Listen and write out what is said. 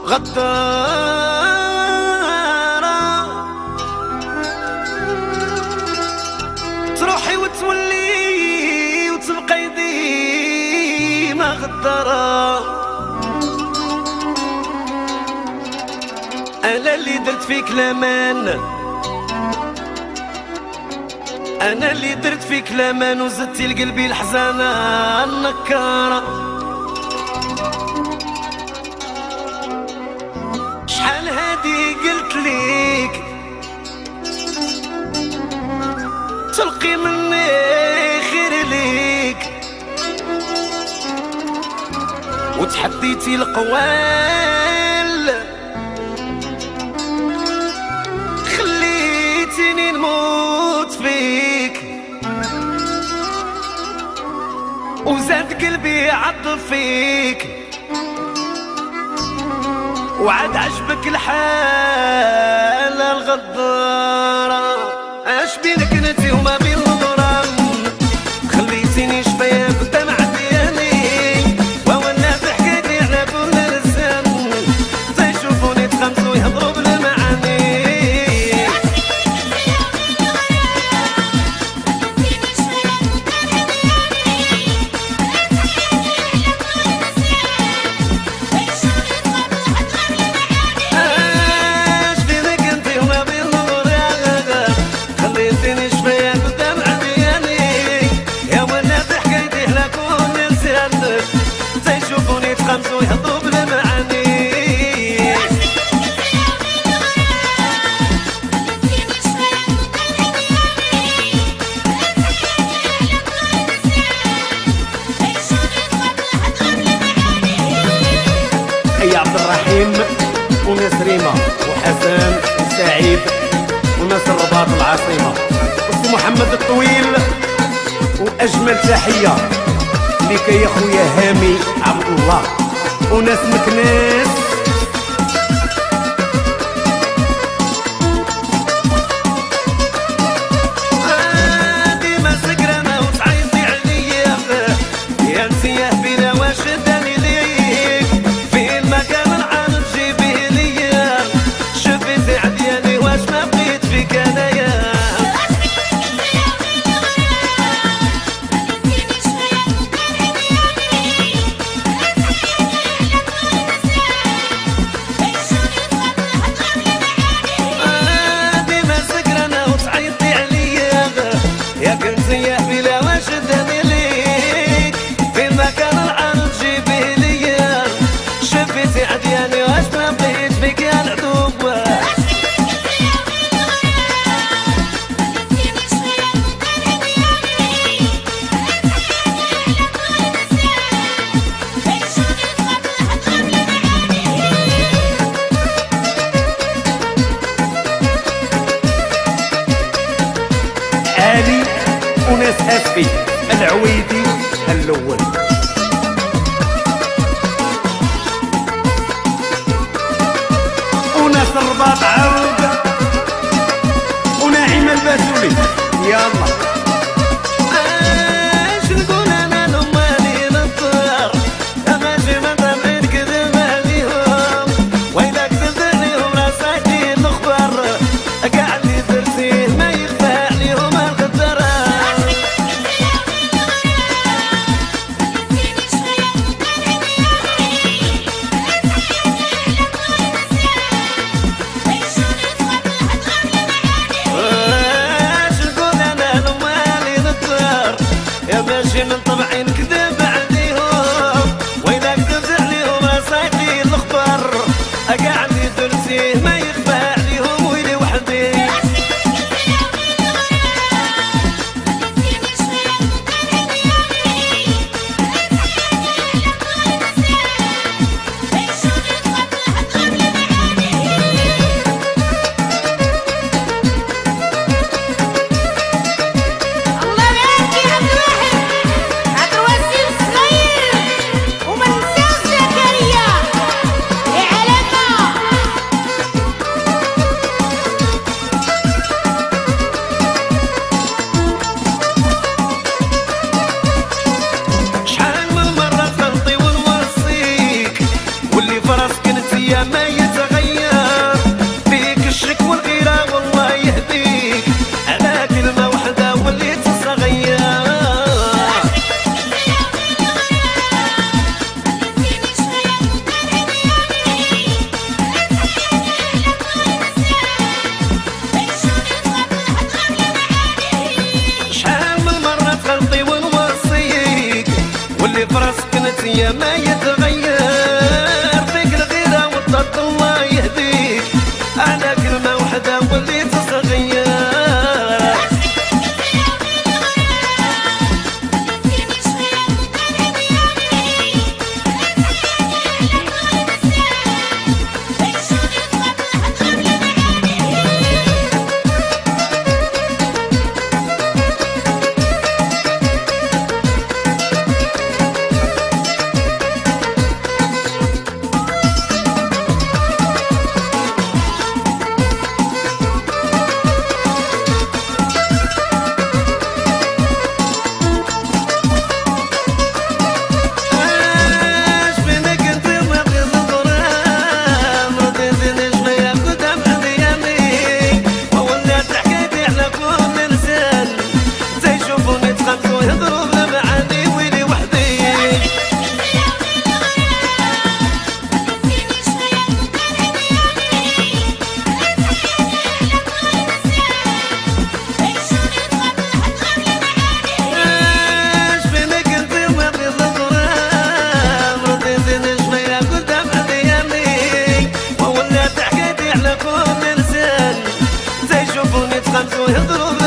غدارة تروحي وتولي وتبقى ديما غدارة. انا اللي درت فيك الامان، انا اللي درت فيك الامان وزدتي لقلبي الحزانة النكارة. شحال هادي قلت ليك تلقي مني خير ليك، وتحديتي القوال خليتيني نموت فيك، وزاد قلبي عض فيك، وعاد عجبك الحال الغدارة. اش بينك انتي وما بين الغرام، خليتيني شفايا قدام عدياني، وولات حكيتي على كل لسان، تيشوفوني تخمسوا ويهضروا بالمعاني. خمسوا يهضروا بالمعاني. يا عبد الرحيم وناس ريمة وحسن وسعيد وناس الرباط العاصمة وسي محمد الطويل، واجمل تحية ليك يا خويا هامي عبد الله وناس مكناس. ديما سكرانة وتعيطي عليا يا نسيه بلا واش داني ليك، في المكان العالم جيبيه ليا، شفتي عدياني واش ما بقيت فيك انايا. وناس أسفي العويدي الأول، وناس الرباط عود وناعمة الباسولي. يلا من طبعي نكذب عليهم، وإذا كذبت عليهم راصايتي الخبر، أقعد درسيه ما يخفى عليهم ويلي وحدي. الله يعافيك يا عبد الواحد، عبد الواسيم الصغار. واللي في راسك نتيا ما يتغير، فيك الغيرة والضد الله يهديك على كلمة وحدة واللي تصغير. يضرب